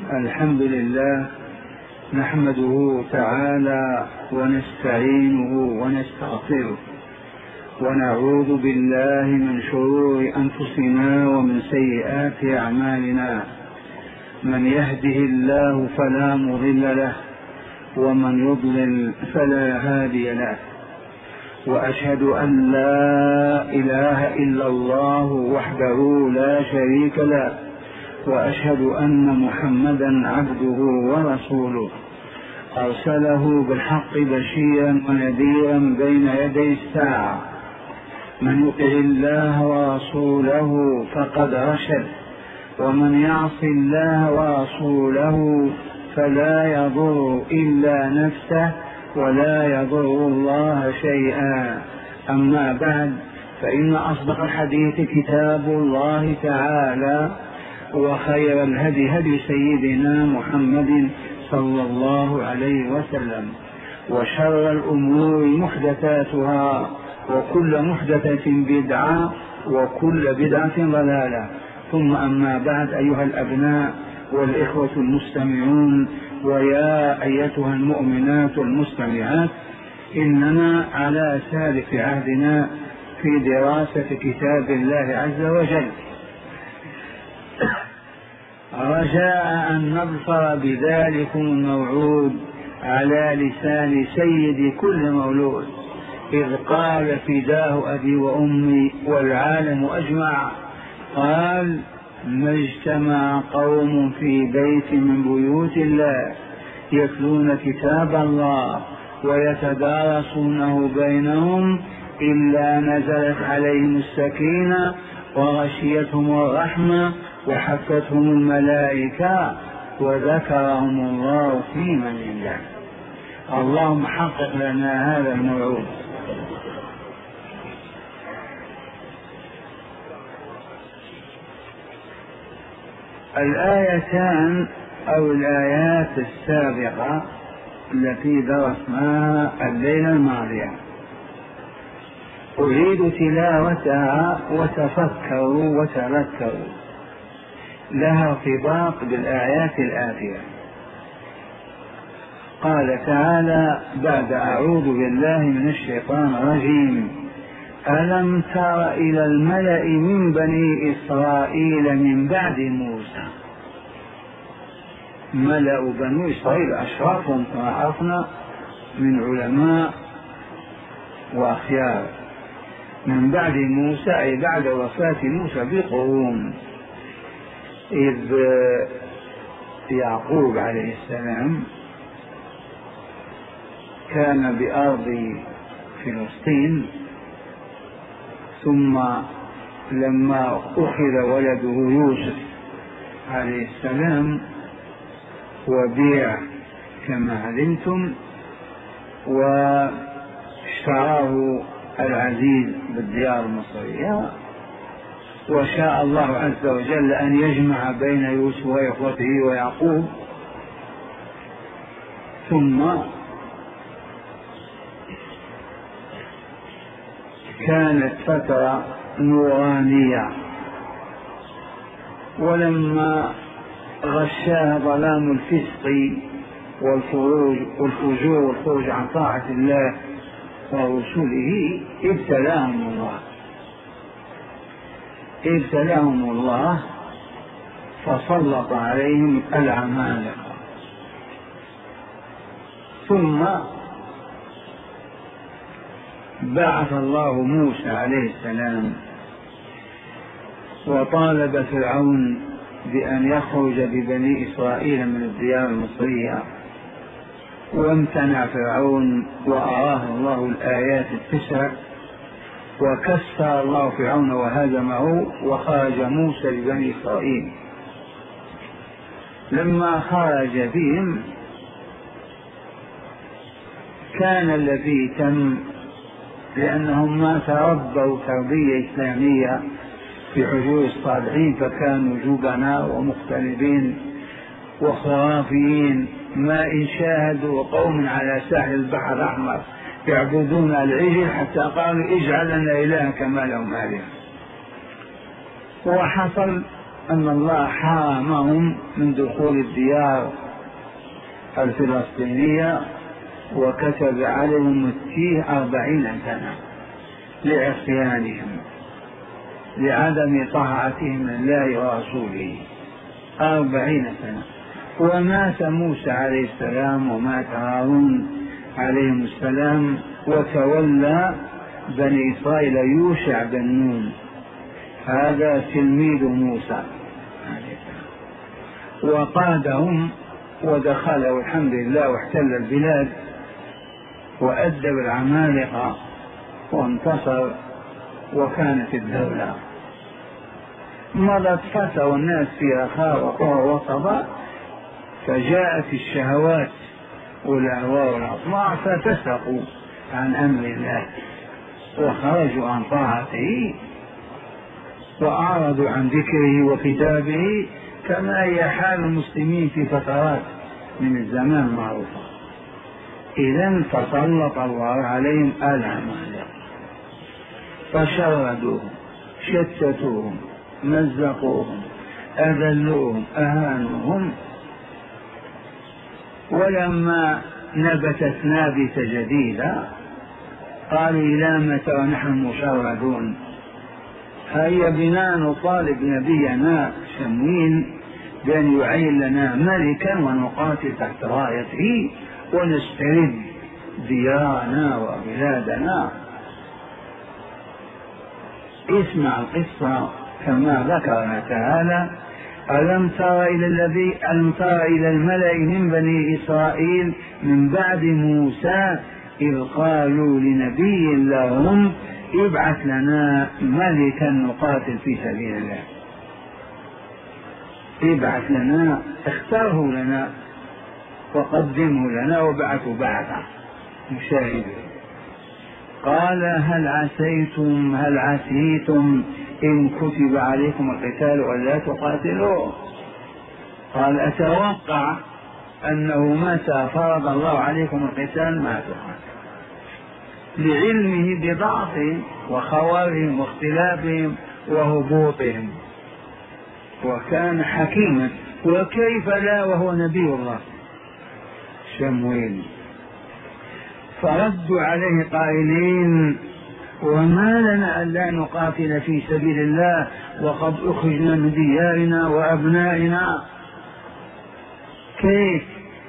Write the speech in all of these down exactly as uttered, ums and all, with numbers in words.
الحمد لله نحمده تعالى ونستعينه ونستغفره ونعوذ بالله من شرور أنفسنا ومن سيئات أعمالنا. من يهده الله فلا مضل له ومن يضلل فلا هادي له، وأشهد أن لا إله إلا الله وحده لا شريك له، وأشهد أن محمدا عبده ورسوله أرسله بالحق بشيرا ونذيرا بين يدي الساعة. من يطع الله ورسوله فقد رشد، ومن يعص الله ورسوله فلا يضر إلا نفسه ولا يضر الله شيئا. أما بعد، فإن أصدق الحديث كتاب الله تعالى، وخير الهدي هدي سيدنا محمد صلى الله عليه وسلم، وشر الأمور محدثاتها، وكل محدثة بدعة، وكل بدعة ضلالة. ثم أما بعد، أيها الأبناء والإخوة المستمعون، ويا أيتها المؤمنات المستمعات، إننا على سالف عهدنا في دراسة كتاب الله عز وجل، رجاء أن نظفر بذلكم الموعود على لسان سيد كل مولود، إذ قال فداه أبي وأمي والعالم أجمع، قال: ما اجتمع قوم في بيت من بيوت الله يتلون كتاب الله ويتدارسونه بينهم إلا نزلت عليهم السكينة وغشيتهم الرحمة وحفتهم الملائكة وذكرهم الله في من عنده. اللهم حقق لنا هذا الموعود. الآيتان أو الآيات السابقة التي درسناها الليلة الماضية أريد تلاوتها وتفكروا وتذكروا، لها ارتباط بالآيات الآتية. قال تعالى بعد: أعوذ بالله من الشيطان الرجيم: ألم تر إلى الملأ من بني إسرائيل من بعد موسى. ملأ بني إسرائيل أشرافهم كما عرفنا من علماء وأخيار، من بعد موسى أي بعد وفاة موسى بقرون، إذ يعقوب عليه السلام كان بأرض فلسطين، ثم لما أخذ ولده يوسف عليه السلام وبيع كما علمتم، واشتراه العزيز بالديار المصرية، وشاء الله عز وجل أن يجمع بين يوسف وإخوته ويعقوب، ثم كانت فترة نورانية، ولما غشاها ظلام الفسق والفروج والفجور والخروج عن طاعة الله ورسوله ابتلاهم الله ابتلاهم الله فسلط عليهم العمالقة. ثم بعث الله موسى عليه السلام وطالب فرعون بأن يخرج ببني إسرائيل من الديار المصرية، وامتنع فرعون وأراه الله الآيات التسع، وكسر الله فرعون وهزمه، وخرج موسى لبني إسرائيل. لما خرج بهم كان الذي تم، لأنهم ما تربوا تربية إسلامية في حجور الصالحين، فكانوا جبناء ومختلفين وخرافيين، ما إن شاهدوا قوم على ساحل البحر الأحمر يعبدون العجل حتى قالوا: اجعل لنا إلها كما لهم آلهة. وحصل أن الله حرمهم من دخول الديار الفلسطينية وكتب عليهم التيه أربعين سنة لعصيانهم لعدم طاعتهم لله ورسوله أربعين سنة. ومات موسى عليه السلام ومات هارون عليهم السلام وتولى بني إسرائيل يوشع بن نون، هذا تلميذ موسى وقادهم ودخل الحمد لله واحتل البلاد وأدب العمالقة وانتصر وكانت الدولة. مضت فترة والناس فيها خاء وصبا، فجاءت الشهوات والأهواء والأطماع فتسقوا عن أمر الله وخرجوا عن طاعته وأعرضوا عن ذكره وكتابه، كما هي حال المسلمين في فترات من الزمان المعروفة. إذن فسلط الله عليهم العمالقة فشردوهم شتتوهم مزقوهم أذلوهم أهانوهم. ولما نبتت نابتة جديدة قالوا إلى متى ونحن مشردون؟ هيا بنا نطالب نبينا شمويل بأن يعين لنا ملكا ونقاتل تحت رايته ونسترد ديارنا وبلادنا. اسمع القصة كما ذكرنا تعالى: ألم تر إلى الذي ألم تر إلى الملأ من بني إسرائيل من بعد موسى إذ قالوا لنبي لهم ابعث لنا ملكا نقاتل في سبيل الله. ابعث لنا، اختاره لنا وقدمه لنا وبعثوا بعثه مشاهده. قال هل عسيتم هل عسيتم إن كتب عليكم القتال ألا تقاتلوا؟ قال أتوقع أنه متى فرض الله عليكم القتال ما تقاتلوا، لعلمه بضعفهم وخوارهم واختلافهم وهبوطهم، وكان حكيما. وكيف لا وهو نبي الله شمويل. فردوا عليه قائلين: وما لنا ألا نقاتل في سبيل الله وقد أخرجنا من ديارنا وأبنائنا؟ كيف؟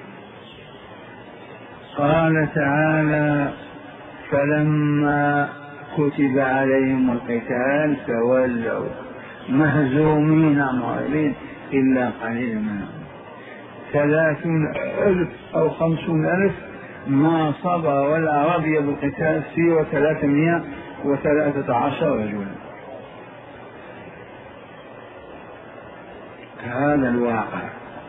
قال تعالى: فلما كتب عليهم القتال تولوا مهزومين معرضين إلا قليل منهم، ثلاثون ألف أو خمسون ألف ما صبر ولا رضي بالقتال سوى ثلاثمائة وثلاثة عشر رجلا. هذا الواقع.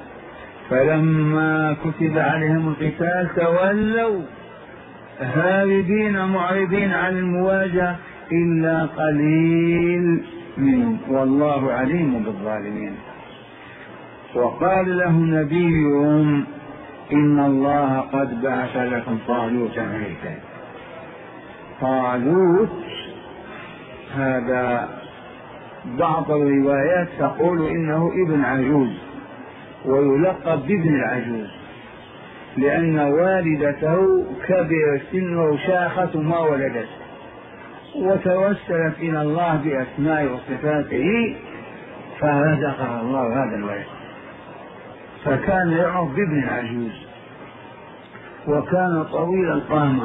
فلما كتب عليهم القتال تولوا هاربين معرضين عن المواجهة إلا قليل منهم والله عليم بالظالمين. وقال له نبيهم: إن الله قد بعث لكم طالوت ملكا. طالوت هذا بعض الروايات تقول إنه ابن عجوز ويلقب بابن العجوز، لأن والدته كبر سنه وشاخت ما ولدت، وتوسلت إلى الله بأسماء وصفاته فرزقها الله هذا الولد، فكان يعرف بابن العجوز. وكان طويل القامة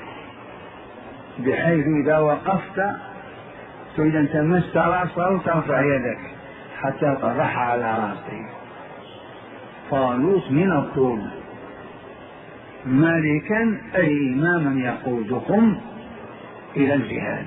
بحيث إذا وقفت تريد أن تمس رأسه ترفع يدك حتى تضعها على رأسه. طالوت من الطول، ملكا أي إماما يقودكم إلى الجهاد.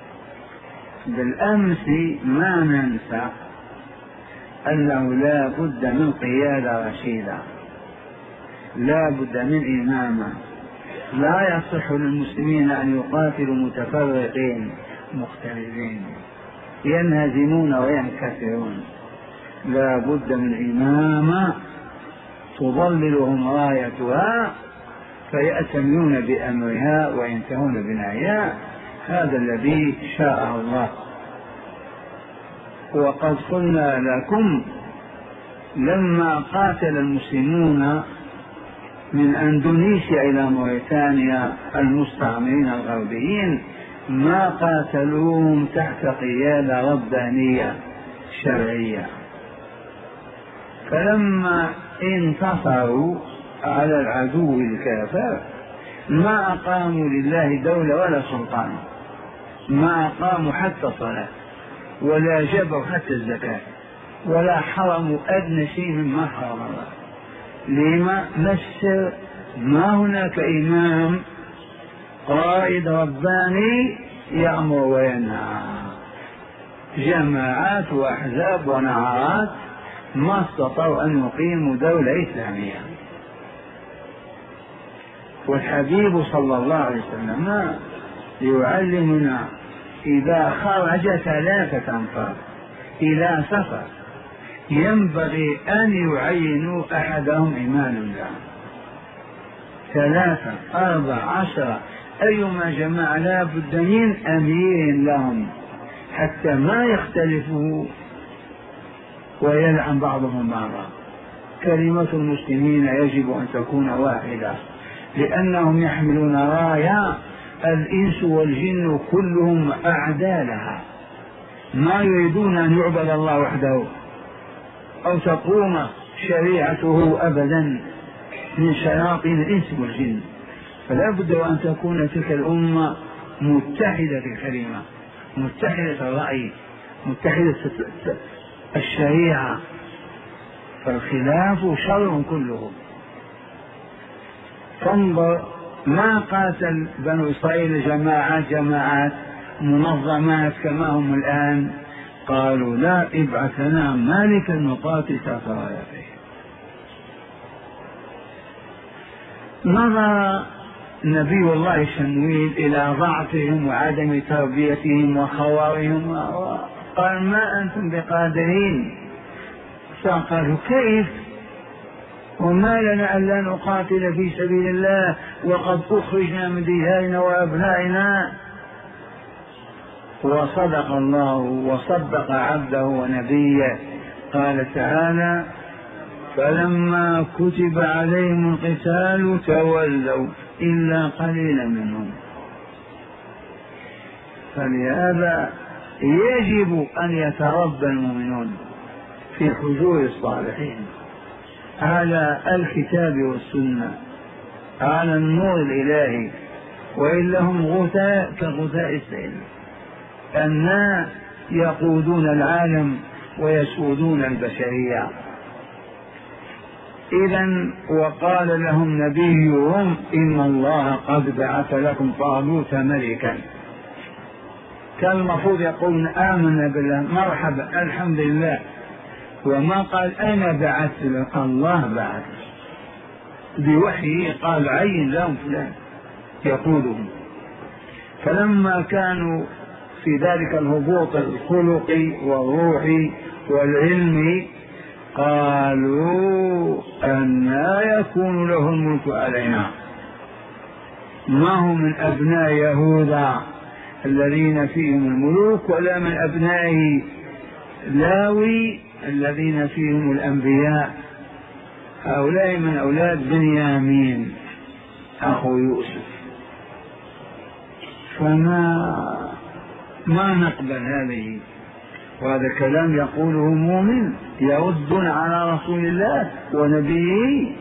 بالأمس ما ننسى أنه لا بد من قيادة رشيدة، لا بد من إمامة. لا يصح للمسلمين أن يقاتلوا متفرقين مختلفين ينهزمون وينكسرون، لا بد من إمامة تظللهم رايتها فيأتمرون بأمرها وينتهون بنهيها. هذا الذي شاء الله. وقد قلنا لكم لما قاتل المسلمون من أندونيسيا إلى موريتانيا المستعمرين الغربيين ما قاتلوهم تحت قيادة ربانية شرعية، فلما انتصروا على العدو الكافر ما أقاموا لله دولة ولا سلطان، ما أقاموا حتى صلاة ولا جبروا حتى الزكاة ولا حرموا أدنى شيء مما حرم الله. لما؟ السر؟ ما هناك إمام قائد رباني يأمر وينهى، جماعات وأحزاب ونعرات ما استطاعوا أن يقيموا دولة إسلامية. والحبيب صلى الله عليه وسلم يعلمنا إذا خرج ثلاثة أنفار إلى سفر ينبغي أن يعينوا أحدهم إماما لهم، ثلاثة أربع عشرة أيما جماعة لا بد من أمير لهم حتى ما يختلفوا ويلعن بعضهم بعضا. كلمة المسلمين يجب أن تكون واحدة لأنهم يحملون راية الإنس والجن كلهم أعداء لها، ما يريدون أن يعبد الله وحده أو تقوم شريعته أبدا من شياطين الإنس والجن. فلا بد أن تكون تلك الأمة متحدة الكلمة، متحدة الرأي، متحدة الشريعة، فالخلاف شر كله. فانظر ما قاتل بنو إسرائيل جماعات جماعات منظمات كما هم الآن، قالوا لا ابعث لنا مالكا نقاتل تحت رايته. نظر نبي الله شمويل إلى ضعفهم وعدم تربيتهم وخوارهم قال ما أنتم بقادرين. فقالوا كيف وما لنا ألا نقاتل في سبيل الله وقد أخرجنا من ديارنا وأبنائنا. وصدق الله وصدق عبده ونبيه، قال تعالى فلما كتب عليهم القتال تولوا إلا قليلا منهم. فلهذا يجب أن يتربى المؤمنون في حضور الصالحين على الكتاب والسنة، على النور الإلهي، وإلا هم غثاء كغثاء السيل، الناس يقودون العالم ويسودون البشرية. إذن وقال لهم نبيهم إن الله قد بعث لكم طالوت ملكا. كان المفروض يقولون آمنا بالله مرحبا الحمد لله، وما قال أنا بعثت لك، الله بعث بوحيه قال عين لهم فلان يقودهم. فلما كانوا في ذلك الهبوط الخلقي والروحي والعلمي قالوا أنى يكون له الملك علينا، ما هم من أبناء يهوذا الذين فيهم الملوك ولا من أبناء لاوي الذين فيهم الأنبياء، هؤلاء من أولاد بنيامين أخو يوسف. فما ما نقبل هذه، وهذا كلام يقوله مؤمن يرد على رسول الله ونبيه.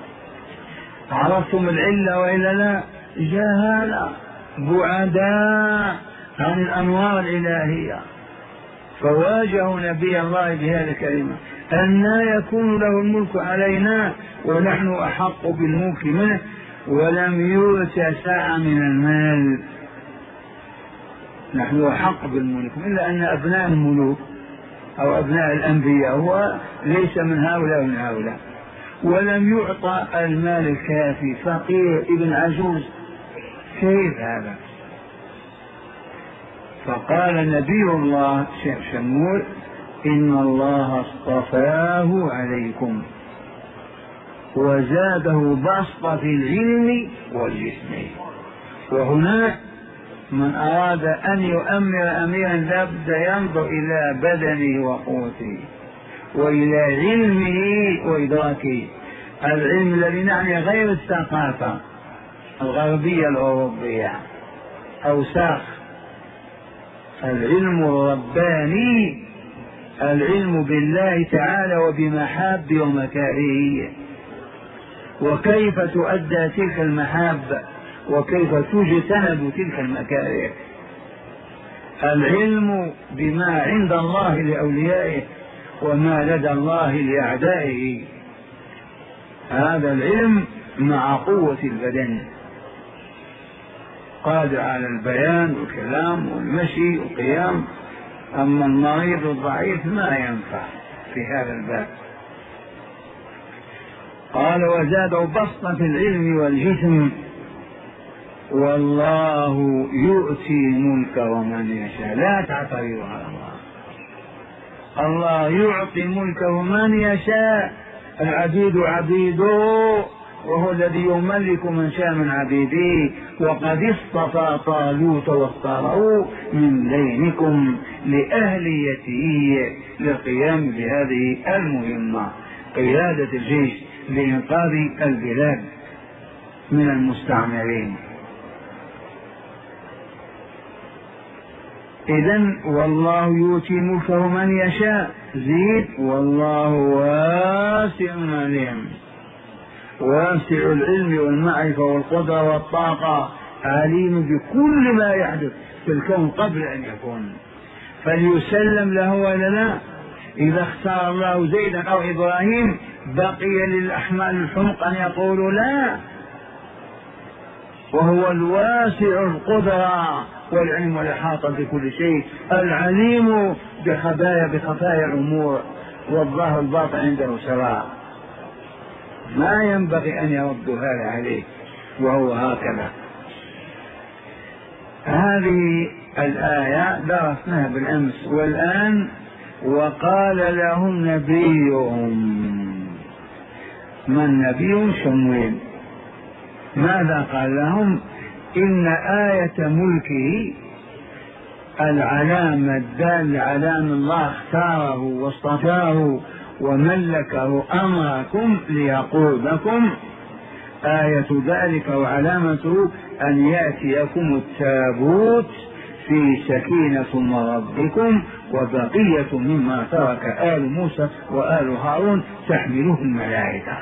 عرفتم العلة وإلا لا؟ جهالة بعداء عن الأنوار الإلهية، فواجهوا نبي الله بهذه الكلمة أنى يكون له الملك علينا ونحن أحق بالملك منه ولم يؤت ساعة من المال. نحن أحق بالملك، إلا أن أبناء الملوك أو أبناء الأنبياء هو ليس من هؤلاء ومن هؤلاء، ولم يعطى المال الكافي، فقير ابن عجوز، كيف هذا؟ فقال نبي الله شيخ شمول إن الله اصطفاه عليكم وزاده بسطة في العلم والجسم. وهنا من أراد أن يؤمر أميرا لابد ينظر إلى بدنه وقوته وإلى علمه وإدراكه. العلم الذي نعني غير الثقافة الغربية الأوروبية أوساخ، العلم الرباني، العلم بالله تعالى وبمحابه ومكارهه، وكيف تؤدى تلك المحاب وكيف تجتنب تلك المكاره. العلم بما عند الله لأوليائه وما لدى الله لأعدائه، هذا العلم مع قوة البدن قادر على البيان والكلام والمشي والقيام. أما المريض الضعيف ما ينفع في هذا الباب. قال وزادوا بسطة في العلم والجسم والله يؤتي ملكه من يشاء. لا تعترضوا على الله، الله يعطي ملكه من يشاء. العبيد عبيده وهو الذي يملك من شاء من عبيده. وقد اصطفى طالوت واختاره من بينكم لأهليته للقيام بهذه المهمة، قيادة الجيش لإنقاذ البلاد من المستعمرين. إذن والله يؤتي ملكه من يشاء. زيد والله واسع عليم، واسع العلم والمعرفة والقدرة والطاقة، عليم بكل ما يحدث في الكون قبل أن يكون. فليسلم له ولا لا؟ إذا اختار الله زيدا أو إبراهيم بقي للأحمال الحمق أن يقولوا لا، وهو الواسع القدرة والعلم والإحاطة بكل شيء، العليم بخبايا بخفايا الأمور، والظاهر الباطن عنده سواء. ما ينبغي أن يرد هذا عليه، وهو هكذا. هذه الآية درسناها بالأمس. والآن وقال لهم نبيهم، من نبي شمويل، ماذا قال لهم؟ إن آية ملكه العلامة الدالة على أن الله اختاره واصطفاه وملكه أمركم ليقودكم، آية ذلك وعلامته أن يأتيكم التابوت في سكينة من ربكم وبقية مما ترك آل موسى وآل هارون تحمله الملائكة.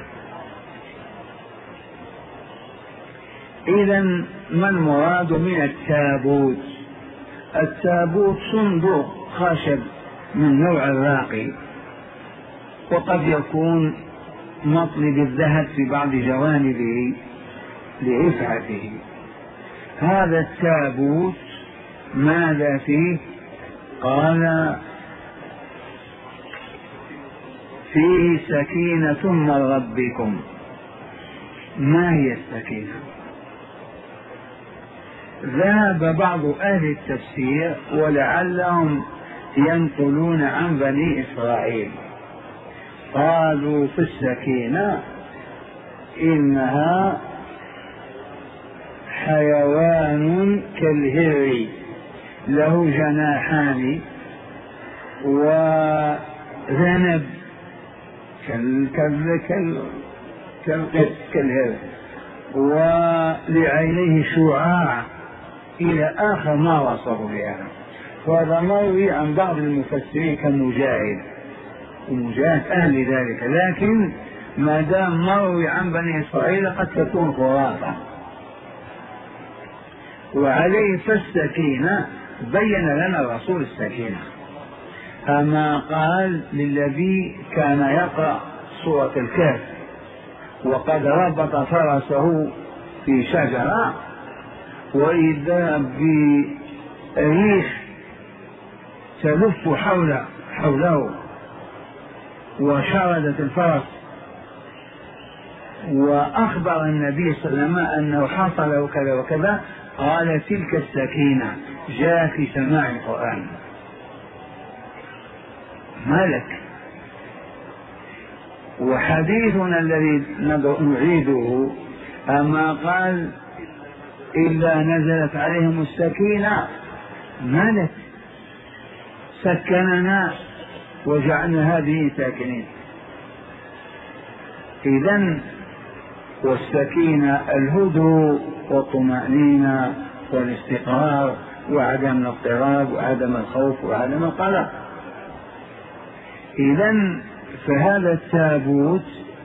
إذن ما المراد من التابوت؟ التابوت صندوق خشب من نوع الراقي، وقد يكون مطلب الذهب في بعض جوانبه لرفعته. هذا التابوت ماذا فيه؟ قال فيه سكينة من ربكم. ما هي السكينة؟ ذهب بعض أهل التفسير ولعلهم ينقلون عن بني إسرائيل، قالوا في السكينة إنها حيوان كالهر له جناحان وذنب كالهر ولعينيه شعاع إلى آخر ما وصفوا بها. وهذا مروي عن بعض المفسرين كمجاهد، ومجاهد أهل ذلك، لكن ما دام مروي عن بني إسرائيل قد تكون خرافة. وعليه فالسكينة بين لنا الرسول السكينة، أما قال للذي كان يقرأ سورة الكهف وقد ربط فرسه في شجرة وإذا بريح تلف حوله حوله وشردت الفرس، وأخبر النبي صلى الله عليه وسلم أنه حصل له كذا وكذا، قال تلك السكينة جاء في سماع القرآن. مالك. وحديثنا الذي نعيده أما قال إلا نزلت عليهم السكينة، مالت سكننا وجعلنا هذه ساكنين. إذن والسكينة الهدوء والطمأنينة والاستقرار وعدم الاضطراب وعدم الخوف وعدم القلق. إذن فهذا التابوت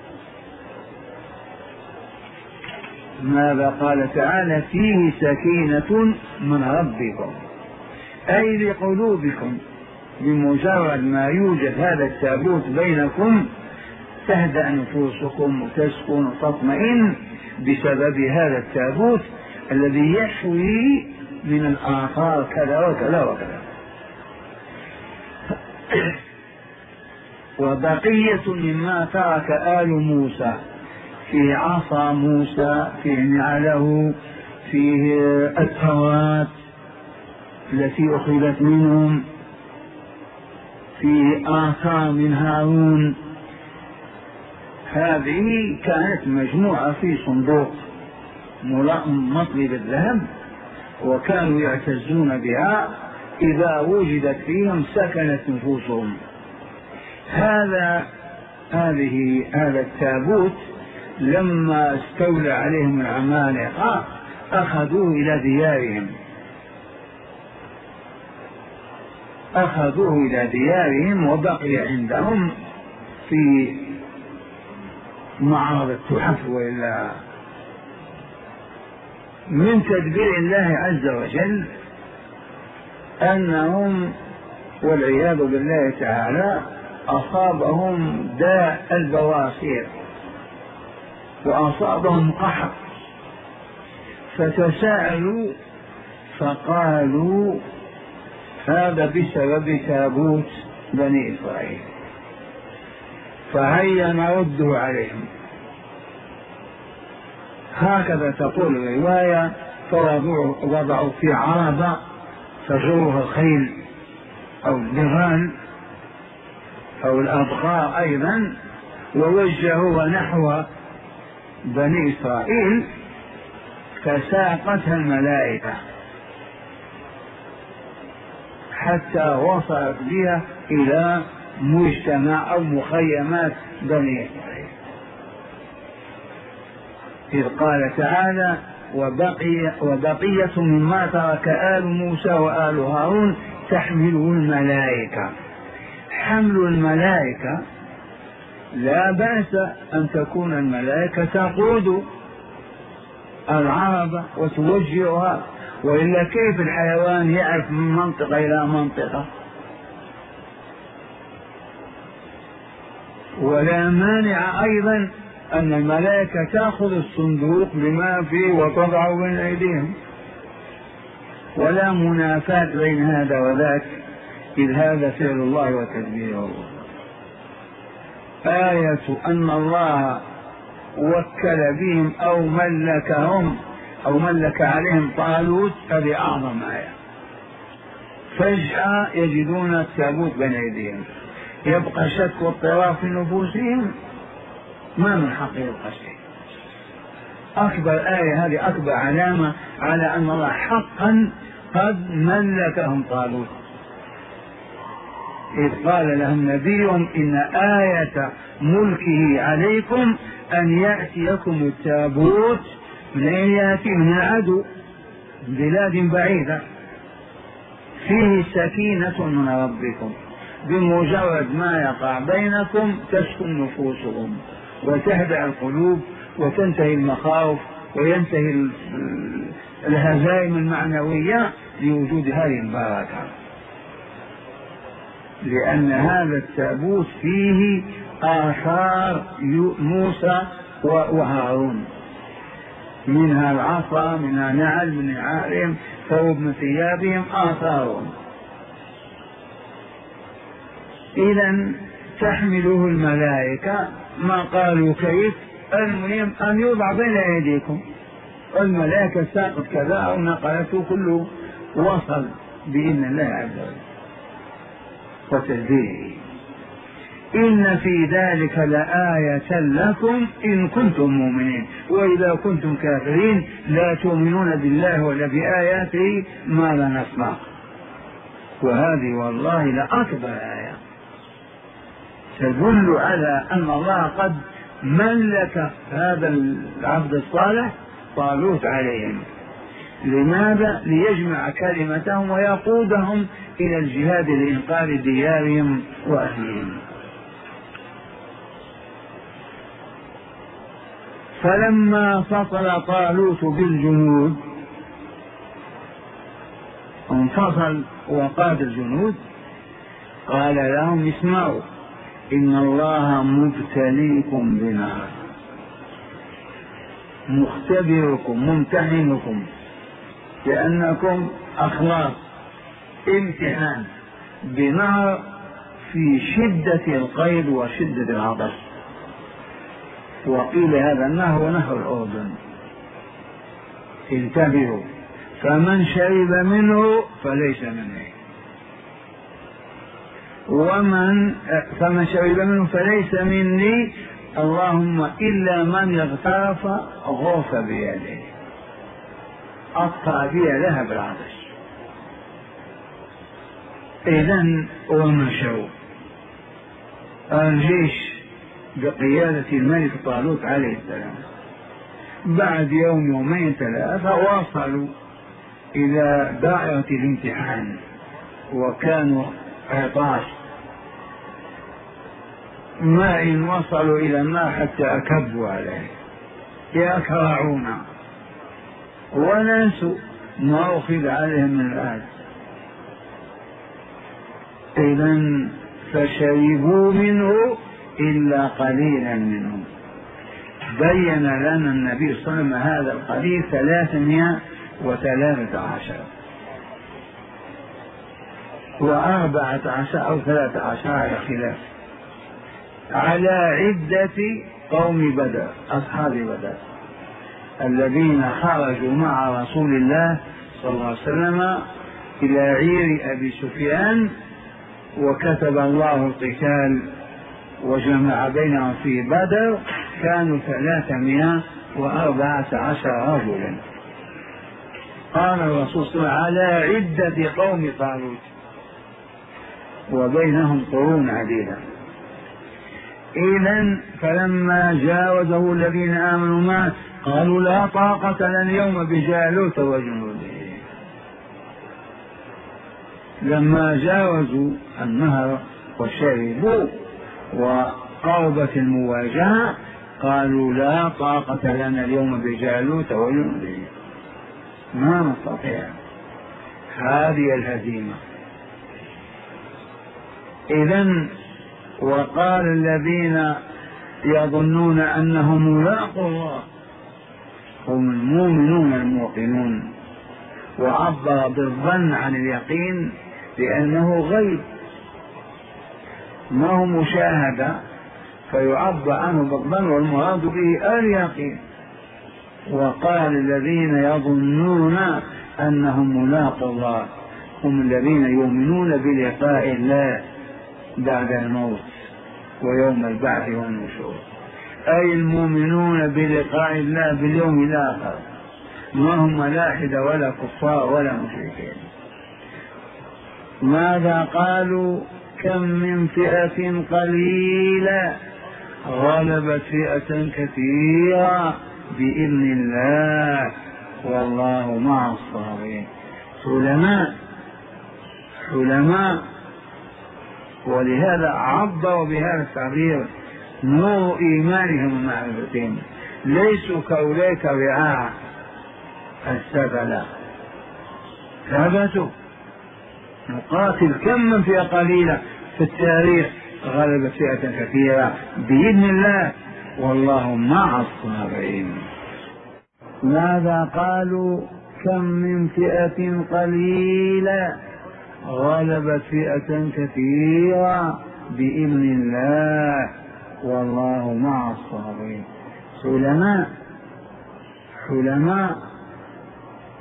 ماذا قال تعالى؟ فيه سكينة من ربكم، أي لقلوبكم. بمجرد ما يوجد هذا التابوت بينكم تهدأ نفوسكم وتسكن وتطمئن بسبب هذا التابوت الذي يحوي من الآثار كذا وكذا وكذا. وبقية مما ترك آل موسى، فيه عصا موسى، فيه نعله، فيه التوراة التي أخذت منهم، فيه آثار من هارون. هذه كانت مجموعة في صندوق مطلي بالذهب، وكانوا يعتزون بها، إذا وجدت فيهم سكنت نفوسهم. هذا هذه هذا التابوت لما استولى عليهم العمالقة أخذوه إلى ديارهم، أخذوه إلى ديارهم وبقي عندهم في معرض التحف. وإلا من تدبير الله عز وجل أنهم والعياذ بالله تعالى أصابهم داء البواسير وأصابهم قحط، فتساءلوا فقالوا هذا بسبب تابوت بني إسرائيل، فهيا نرده عليهم. هكذا تقول الرواية. فوضعوا في عربة تجرها الخيل أو البغال أو الأبقار أيضا، ووجهوا نحو بني إسرائيل، فساقتها الملائكة حتى وصلت بها إلى مجتمع أو مخيمات بني إسرائيل. إذ قال تعالى وبقي وبقية مما ترك آل موسى وآل هارون تحمله الملائكة. حمل الملائكة لا بأس أن تكون الملائكة تقود العربة وتوجهها، وإلا كيف الحيوان يعرف من منطقة إلى منطقة؟ ولا مانع أيضا أن الملائكة تأخذ الصندوق بما فيه وتضعه بين أيديهم، ولا منافاة بين هذا وذاك، إذ هذا فعل الله وتدبيره. آية أن الله وكل بهم أو ملكهم أو ملك عليهم طالوت هذه أعظم آية. فجأة يجدون التابوت بين أيديهم، يبقى شك واضطراب في نفوسهم، ما من حق يبقى شيء. أكبر آية هذه أكبر علامة على أن الله حقا قد ملكهم طالوت، إذ قال لهم نبيهم إن آية ملكه عليكم أن يأتيكم التابوت من أين يأتي؟ من العدو، بلاد بعيدة، فيه سكينة من ربكم. بمجرد ما يقع بينكم تسكن نفوسهم وتهدأ القلوب وتنتهي المخاوف وينتهي الهزائم المعنوية لوجود هذه البركة، لأن هذا التابوت فيه آثار موسى وهارون، منها العصا، منها نعل من نعالهم، ثوب من ثيابهم، آثارهم. إذن تحمله الملائكة، ما قالوا كيف، المهم أن يوضع بين أيديكم. الملائكة ساقط كذا أو نقلته كله وصل بإذن الله عز وجل وتدبيره. إن في ذلك لآية لكم إن كنتم مؤمنين، وإذا كنتم كافرين لا تؤمنون بالله ولا بآياته ماذا نصنع؟ وهذه والله لأكبر آية تدل على أن الله قد ملك هذا العبد الصالح طالوت عليهم. لماذا؟ ليجمع كلمتهم ويقودهم إلى الجهاد لإنقاذ ديارهم وأهلهم. فلما فصل طالوت بالجنود، انفصل وقاد الجنود، قال لهم اسمعوا إن الله مبتليكم بنار، مختبركم ممتحنكم، لأنكم أخلاص امتحان بنار في شدة القيد وشدة العطش. وقيل هذا النهر هو نهر الأردن. انتبهوا، فمن شرب منه فليس مني، ومن فمن شرب منه فليس مني، اللهم إلا من اغترف غرف بيده أقطع بها لها بالعطش. إذن ومشوا الجيش بقيادة الملك طالوت عليه السلام. بعد يوم يومين ثلاثة واصلوا إلى دائرة الامتحان، وكانوا عطاش، ما إن وصلوا إلى الماء حتى أكبوا عليه يكرعون ونسوا ما أخذ عليهم من الآن. إذن فشربوا منه إلا قليلا منهم. بين لنا النبي صلى الله عليه وسلم هذا القليل ثلاثمائة وثلاثة عشر وأربعة عشر أو ثلاثة عشر على خلاف، على عدة قوم بدر، أصحاب بدر الذين خرجوا مع رسول الله صلى الله عليه وسلم إلى عير أبي سفيان، وكتب الله القتال وجمع بينهم في بدر، كانوا ثلاثمائة وأربعة عشر رجلا. قال الرسول صلى الله عليه وسلم على عدة قوم طالوت، وبينهم قرون عديدة. إذن فلما جاوزه الذين آمنوا معه قالوا لا طاقة لنا اليوم بجالوت وجنوده. لما جاوزوا النهر وشربوا وقربت المواجهة قالوا لا طاقة لنا اليوم بجالوت وجنوده، ما نستطيع، هذه الهزيمة. إذن وقال الذين يظنون أنهم ملاقوا الله هم المؤمنون الموقنون، وعبر بالظن عن اليقين لأنه غيب ما هو مشاهدة، فيعبر عنه بالظن والمراد به اليقين. وقال الذين يظنون أنهم ملاقوا الله هم الذين يؤمنون بلقاء الله بعد الموت ويوم البعث والنشور، أي المؤمنون بلقاء الله باليوم الآخر، ما هم ملاحدة ولا كفار ولا مشركين. ماذا قالوا؟ كم من فئة قليلة غلبت فئة كثيرة بإذن الله والله مع الصابرين. حلماء حلماء ولهذا عبروا بهذا التعبير نور إيمانهم ومعرفتهم، ليسوا كأولئك رعاع السفلة، ثبتوا. نقاتل كم من فئة قليلة في التاريخ غلبت فئة كثيرة بإذن الله والله مع الصابرين. ماذا قالوا؟ كم من فئة قليلة غلبت فئة كثيرة بإذن الله والله مع الصابرين. حلماء حلماء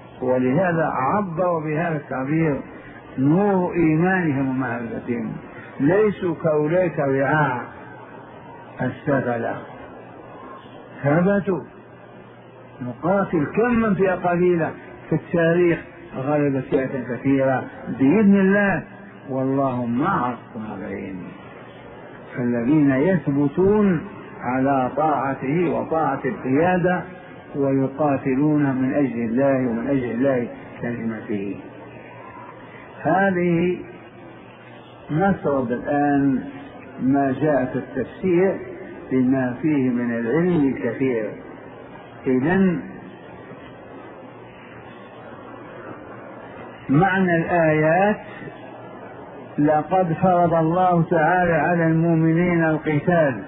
ولهذا عبروا بهذا التعبير نور إيمانهم ومعرفتهم، ليسوا كأولئك الرعاع السفلة، ثبتوا. نقاتل كم من فئة قليلة في التاريخ غلبت فئة كثيرة بإذن الله، والله مع الصابرين. فالذين يثبتون على طاعته وطاعة القيادة ويقاتلون من أجل الله ومن أجل الله كلمته. هذه نسرد الآن ما جاء في التفسير بما فيه من العلم الكثير. إذن معنى الآيات: لقد فرض الله تعالى على المؤمنين القتال،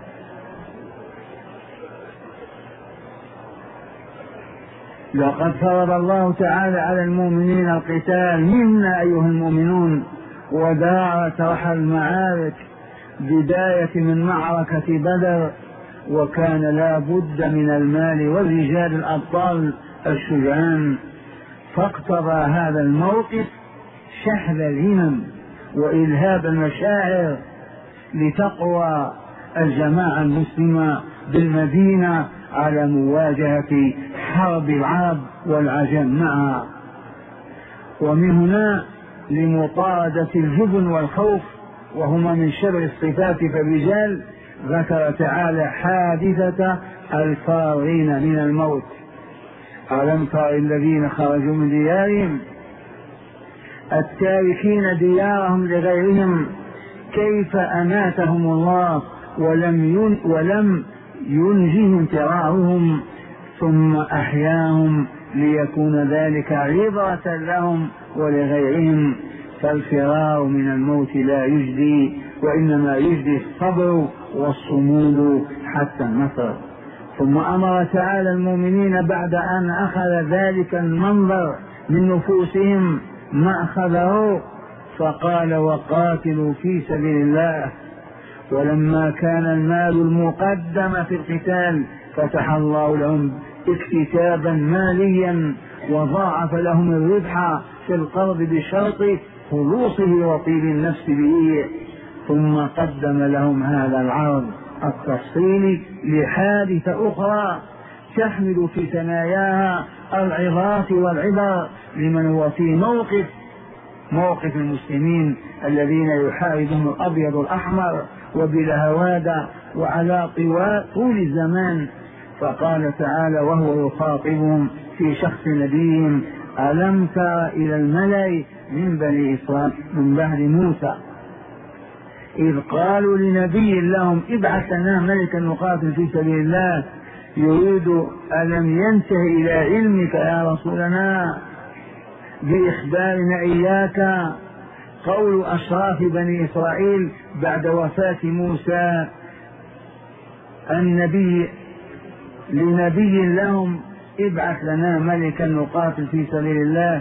لقد فرض الله تعالى على المؤمنين القتال منا أيها المؤمنون، ودارت رحى المعارك، بداية من معركة بدر، وكان لا بد من المال والرجال الأبطال الشجعان، فاقتضى هذا الموقف شحذ الهمم وإلهاب المشاعر لتقوى الجماعة المسلمة بالمدينة على مواجهة حرب العرب والعجم معها. ومن هنا لمطاردة الجبن والخوف وهما من شر الصفات في الرجال ذكر تعالى حادثة الفارين من الموت. ألم تر الذين خرجوا من ديارهم التاركين ديارهم لغيرهم كيف أماتهم الله ولم ين ولم ينجهم فرارهم ثم أحياهم ليكون ذلك عبرة لهم ولغيرهم. فالفرار من الموت لا يجدي، وإنما يجدي الصبر والصمود حتى النصر. ثم أمر تعالى المؤمنين بعد أن أخذ ذلك المنظر من نفوسهم ما أخذه فقال: وقاتلوا في سبيل الله. ولما كان المال المقدم في القتال فتح الله لهم اكتسابا ماليا وضاعف لهم الربح في القرض بشرط خلوصه وطيب النفس به، ثم قدم لهم هذا العرض التفصيلي لحادثة أخرى تحمل في ثناياها العظات والعبر لمن هو في موقف موقف المسلمين الذين يحاربهم الأبيض الأحمر وبلا هوادة وعلى طول الزمان. فقال تعالى وهو يخاطبهم في شخص نبيهم: ألم تر إلى الملأ من بني إسرائيل من بعد موسى إذ قالوا لنبي لهم ابعث لنا ملكا نقاتل في سبيل الله يريد ألم ينته إلى علمك يا رسولنا بإخبارنا إياك قول أشراف بني إسرائيل بعد وفاة موسى النبي لنبي لهم ابعث لنا ملكا نقاتل في سبيل الله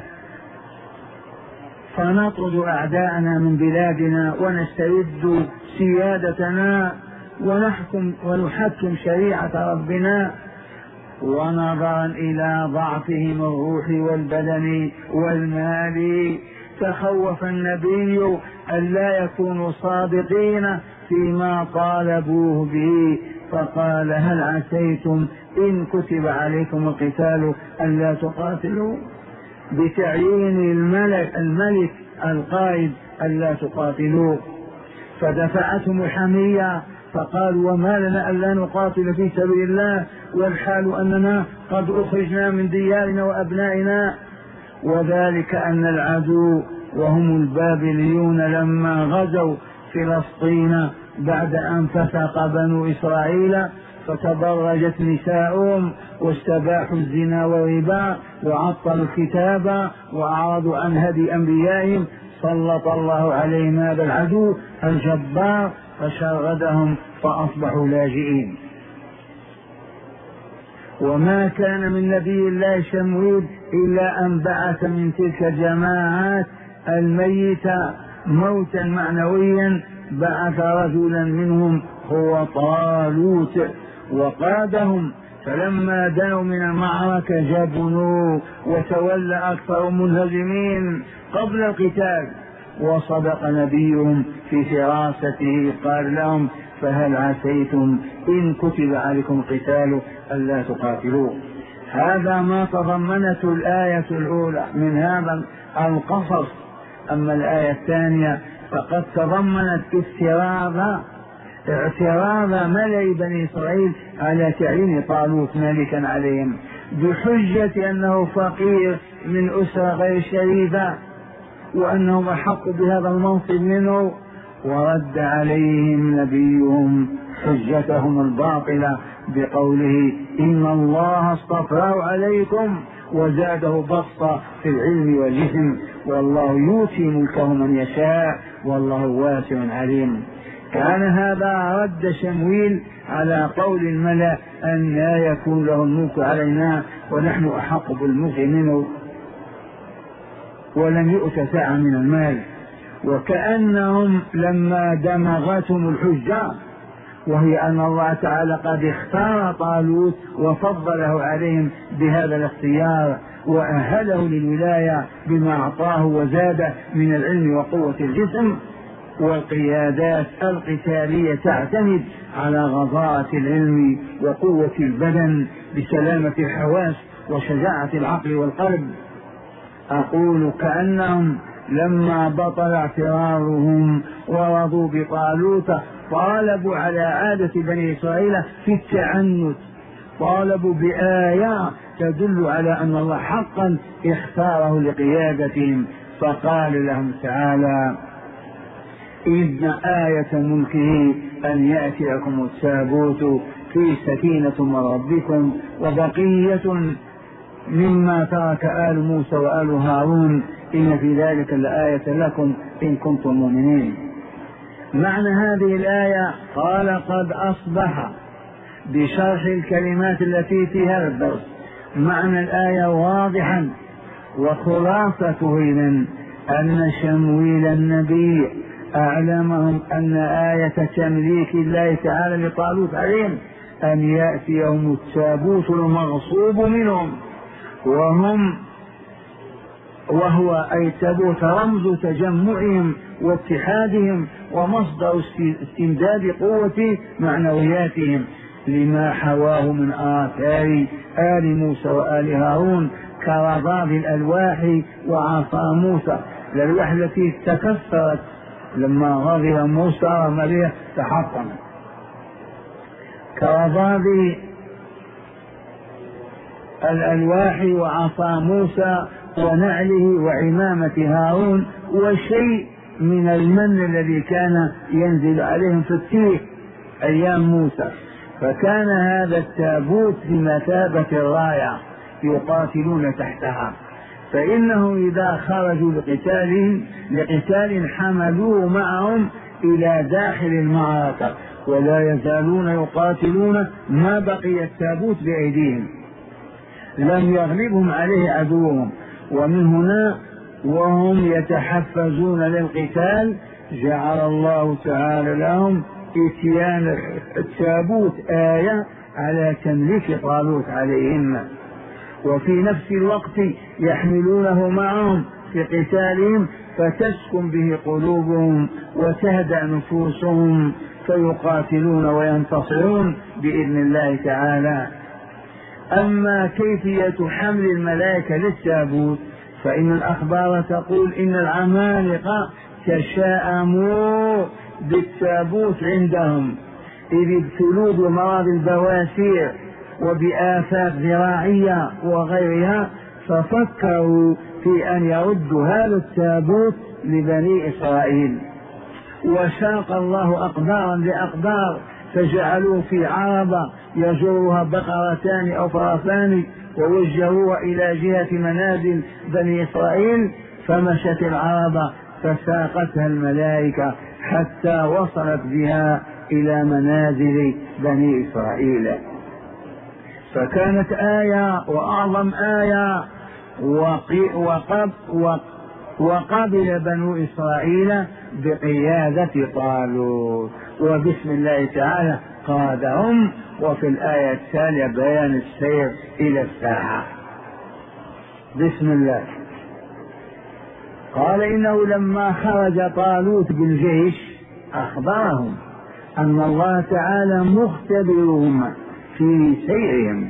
فنطرد أعداءنا من بلادنا ونسترد سيادتنا ونحكم ونحكم شريعة ربنا. ونظرا إلى ضعفهم الروح والبدن والمال تخوف النبي ألا يكونوا صادقين فيما طالبوه به، فقال: هل عسيتم إن كتب عليكم القتال ألا تقاتلوا؟ بتعيين الملك الملك القائد ألا تقاتلوا. فدفعتهم الحمية فقالوا: وما لنا ألا نقاتل في سبيل الله والحال أننا قد أخرجنا من ديارنا وأبنائنا. وذلك أن العدو وهم البابليون لما غزوا فلسطين بعد أن فسق بنو إسرائيل فتبرجت نساؤهم واستباحوا الزنا والربا وعطلوا الكتاب وأعرضوا عن هدي أنبيائهم، سلط الله عليهم هذا العدو الجبار فشردهم فأصبحوا لاجئين. وما كان من نبي الله شمويل إلا أن بعث من تلك الجماعات الميتة موتا معنويا، بعث رجلا منهم هو طالوت وقادهم، فلما دنوا من المعركة جبنوا وتولى أكثر منهزمين قبل القتال، وصدق نبيهم في فراسته قال لهم فهل عسيتم إن كتب عليكم القتال ألا تقاتلوا. هذا ما تضمنته الآية الأولى من هذا القصص. أما الآية الثانية فقد تضمنت افتراض اعتراض ملأ بني إسرائيل على تعيين طالوت ملكا عليهم بحجة أنه فقير من أسرة غير شريفة وأنهم أحق بهذا المنصب منه، ورد عليهم نبيهم حجتهم الباطلة بقوله إن الله اصطفاه عليكم وزاده بسطة في العلم والجسم والله يؤتي ملكه من يشاء والله واسع عليم. كان هذا رد شمويل على قول الملأ أن لا يكون له الملك علينا ونحن أحق بالملك منه، ولم يؤت ساعة من المال. وكأنهم لما دمغتهم الحجة وهي أن الله تعالى قد اختار طالوت وفضله عليهم بهذا الاختيار وأهله للولاية بما أعطاه وزاده من العلم وقوة الجسم، والقيادات القتالية تعتمد على غضاءة العلم وقوة البدن بسلامة الحواس وشجاعة العقل والقلب. أقول كأنهم لما بطل اعتراضهم ورضوا بطالوت طالبوا على عادة بني إسرائيل في التعنت، طالبوا بآية تدل على أن الله حقا اختاره لقيادتهم، فقال لهم تعالى إن آية ملكه أن يأتيكم التابوت في سكينة من ربكم وبقية مما ترك آل موسى وآل هارون إن في ذلك لآية لكم إن كنتم مؤمنين. معنى هذه الآية قال قد أصبح بشرح الكلمات التي فيها الدرس معنى الآية واضحا، وخلاصته إذن أن شمويل النبي أعلمهم أن آية تمليك الله تعالى لطالوت عليهم أن يأتيهم التابوت المغصوب منهم، وهم وهو أي التابوت رمز تجمعهم واتحادهم ومصدر استمداد قوة معنوياتهم لما حواه من آثار آل موسى وآل هارون كرضاب الألواح وعصا موسى، الألواح التي تكسرت لما غضب موسى رمليه تحطم، كرضاب الألواح وعصا موسى ونعله وعمامة هارون وشيء من المن الذي كان ينزل عليهم في التيه أيام موسى. فكان هذا التابوت بمثابة الراية يقاتلون تحتها، فإنهم إذا خرجوا لقتالهم لقتال حملوه معهم إلى داخل المعركة ولا يزالون يقاتلون ما بقي التابوت بأيديهم، لم يغلبهم عليه عدوهم. ومن هنا وهم يتحفزون للقتال جعل الله تعالى لهم اتيان التابوت آية على تمليك طالوت عليهم، وفي نفس الوقت يحملونه معهم في قتالهم فتسكن به قلوبهم وتهدأ نفوسهم فيقاتلون وينتصرون بإذن الله تعالى. أما كيفية حمل الملائكة للتابوت فإن الأخبار تقول إن العمالقة تشاءموا بالتابوت عندهم إذ ابتلوا بمرض البواسير وبآفات زراعية وغيرها، ففكروا في أن يردوا هذا التابوت لبني إسرائيل، وشاق الله أقدارا لأقدار فجعلوه في عربة يجرها بقرتان أو فرسان ووجهوها إلى جهة منازل بني إسرائيل، فمشت العربة فساقتها الملائكة حتى وصلت بها إلى منازل بني إسرائيل. فكانت آية وأعظم آية، وقبل بنو إسرائيل بقيادة طالوت وبسم الله تعالى قادهم، وفي الآية التالية بيان السير إلى الساعة. بسم الله. قال إنه لما خرج طالوت بالجيش أخبرهم أن الله تعالى مختبرهم في سيرهم،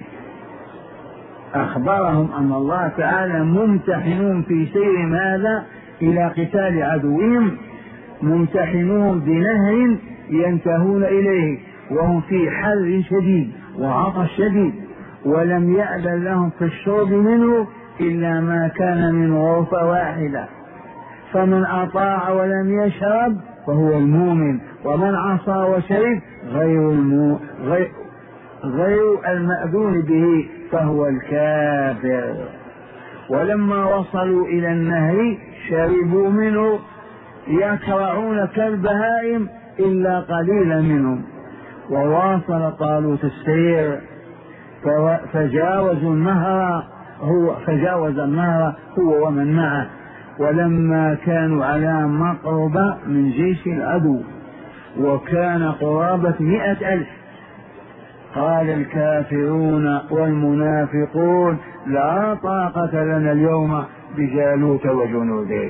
أخبرهم أن الله تعالى ممتحنون في سيرهم هذا إلى قتال عدوهم، ممتحنون بنهر ينتهون إليه وهم في حر شديد وعطش شديد، ولم يأذن لهم في الشرب منه إلا ما كان من غرفة واحدة، فمن أطاع ولم يشرب فهو المؤمن، ومن عصى وشرب غير, المو... غير... غير المأذون به فهو الكافر. ولما وصلوا إلى النهر شربوا منه يكرعون كالبهائم إلا قليلا منهم. وواصل طالوت السير فجاوزوا النهر هو فجاوز النهر هو ومن معه، ولما كانوا على مقربة من جيش العدو وكان قرابة مئة ألف قال الكافرون والمنافقون لا طاقة لنا اليوم بجالوت وجنوده،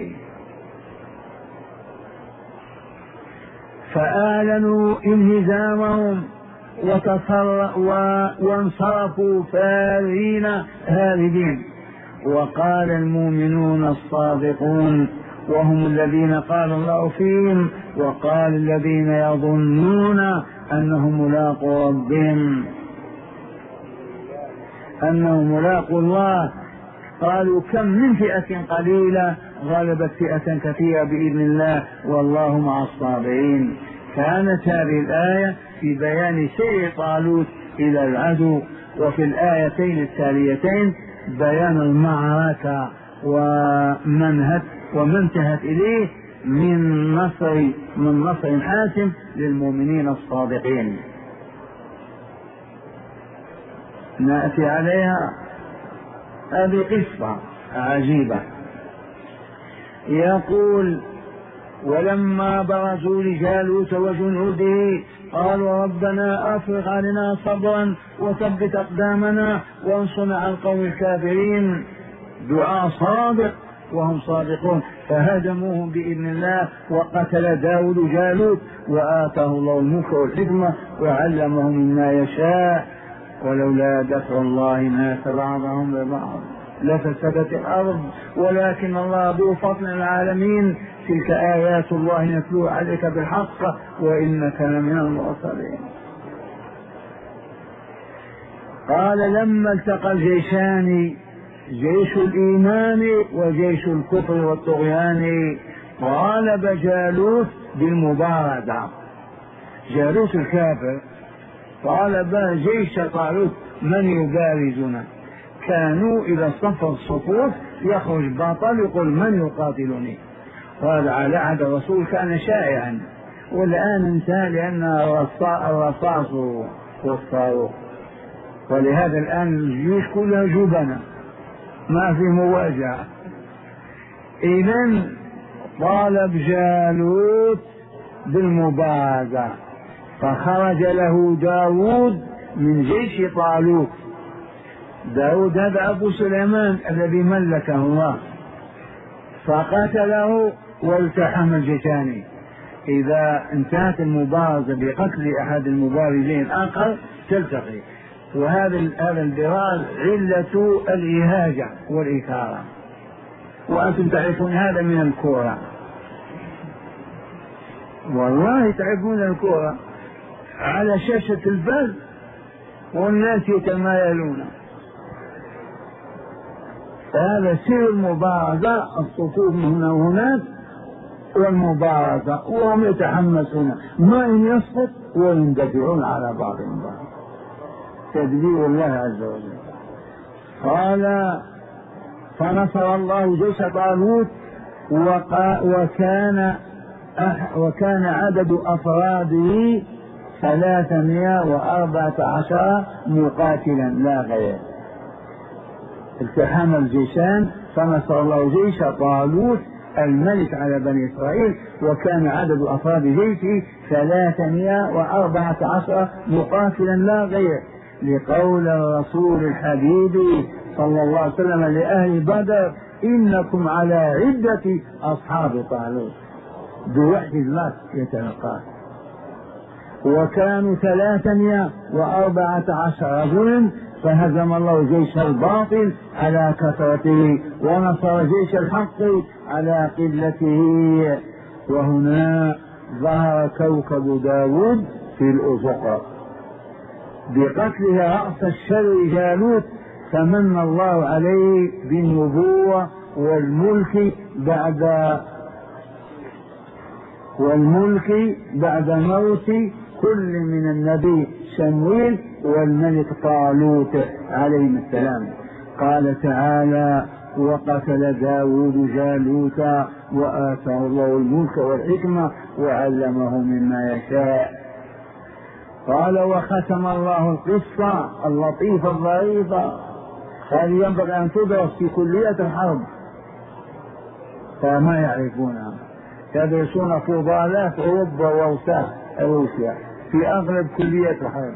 فأعلنوا انهزامهم وانصرفوا فارين هاربين. وقال المؤمنون الصادقون وهم الذين قال الله فيهم وقال الذين يظنون أنهم ملاقو ربهم أنهم ملاقو الله قالوا كم من فئة قليلة غلبت فئة كثيرة بإذن الله والله مع الصابرين. كانت هذه الآية في بيان سير طالوت إلى العدو، وفي الآيتين التاليتين بيان المعركة ومن ومن انتهت إليه من نصر من نصر حاسم للمؤمنين الصادقين. نأتي عليها هذه قصة عجيبة. يقول ولما برزوا لجالوت وجنوده قالوا ربنا أفرغ علينا صبرا وثبت أقدامنا وانصرنا على القوم الكافرين. دعاء صادق وهم صادقون، فهزموهم بإذن الله وقتل داود جالوت وآتاه الله الملك والحكمة وعلمه مما يشاء ولولا دفع الله الناس بعضهم ببعض لفسدت الأرض ولكن الله ذو فضل العالمين. تلك آيات الله نتلوها عليك بالحق وإنك لمن المرسلين. قال لما التقى الجيشان جيش الإيمان وجيش الكفر والطغيان غالب جالوت بالمبارزة. جالوت الكافر طالب جيش طالوت من يبارزنا، كانوا إذا صف الصفوف يخرج بطل يقول من يقاتلني، وهذا على عهد الرسول كان شائعا، والآن انتهى لأن الرصاص والصاروخ، ولهذا الآن الجيوش كلها جبنة ما في مواجهة. إذن طالب جالوت بالمبارزة فخرج له داود من جيش طالوت. داود هذا أبو سليمان الذي ملكه الله، فقتله والتحم الجيشان. إذا انتهت المبارزة بقتل أحد المبارزين آخر تلتقي، وهذا هذا البراز علة الإهاجة والإثارة، وأنتم تعرفون هذا من الكورة، والله تعرفون الكورة على شاشة البث والناس يتمايلون. هذا سر المبارزة، الصفوف هنا وهناك والمبارزة، وهم يتحمسون ما إن يسقط ويندفعون على بعضهم بعض، تدبير الله عز وجل. قال فنصر الله جيش طالوت وكان وكان عدد أفراده ثلاثمائة وأربعة عشر مقاتلا لا غير. التحم الجيشان فنصر الله جيش طالوت الملك على بني إسرائيل وكان عدد أفراد جيشه ثلاثمائة وأربعة عشر مقاتلا لا غير، لقول الرسول الحبيب صلى الله عليه وسلم لأهل بدر إنكم على عدة أصحاب طالوت، بوحي الله يتلقاه. وكانوا ثلاثمائة وأربعة عشر رجلا، فهزم الله جيش الباطل على كثرته ونصر جيش الحق على قلته. وهنا ظهر كوكب داود في الأفق بقتله رأس الشر جالوت، فمن الله عليه بالنبوة والملك بعد والملك بعد موت كل من النبي شمويل والملك طالوت عليهم السلام. قال تعالى: وقتل داود جالوت وآتاه الله الملك والحكمة وعلمه مما يشاء. قال: وختم الله القصة اللطيفة الظريفة، هذه ينبغي أن تدرس في كلية الحرب، فما يعرفونها، يدرسون فضالات أوروبا وأوساط روسيا في أغلب كلية الحرب.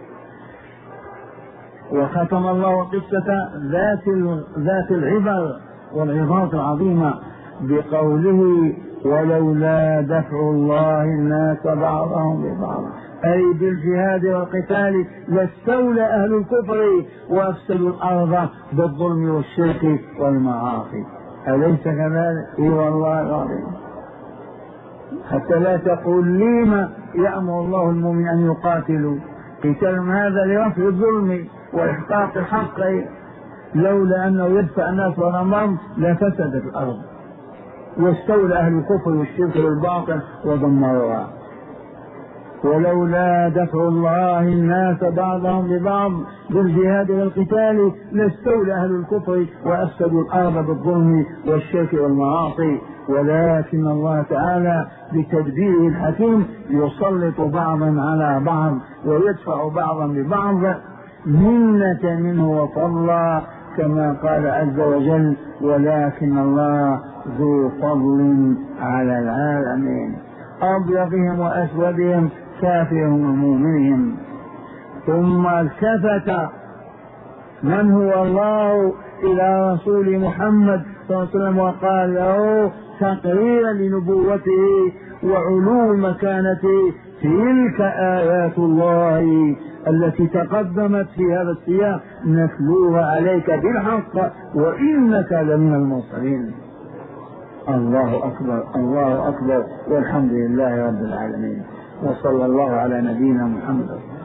وختم الله قصة ذات ذات العبر والعظات العظيمة بقوله: ولولا دفع الله الناس بعضهم ببعض، أي بالجهاد والقتال لاستولى أهل الكفر وأفسدوا الأرض بالظلم والشرك والمعاصي. أليس كذلك؟ إي والله العظيم. حتى لا تقول لما يأمر الله المؤمن أن يقاتلوا، قتال هذا لرفع الظلم وإحقاق الحق، لولا أنه يدفع الناس والأمر لفسدت الأرض واستولى أهل الكفر والشرك والباطل ودمروها. ولولا دفع الله الناس بعضهم ببعض بالجهاد والقتال لاستولى أهل الكفر وأفسدوا الأرض بالظلم والشرك والمعاصي، ولكن الله تعالى بتدبيره الحكيم يسلط بعضا على بعض ويدفع بعضا ببعض منة منه وفضلا، كما قال عز وجل: ولكن الله ذو فضل على العالمين، أبيضهم وأسودهم كافرهم ومؤمنهم. ثم التفت من هو الله إلى رسول محمد صلى الله عليه وسلم وقال له تقريرا لنبوته وعلو مكانته: تلك آيات الله التي تقدمت في هذا السياق نتلوها عليك بالحق وإنك لمن المرسلين. الله أكبر، الله أكبر، والحمد لله رب العالمين، وصلى الله على نبينا محمد.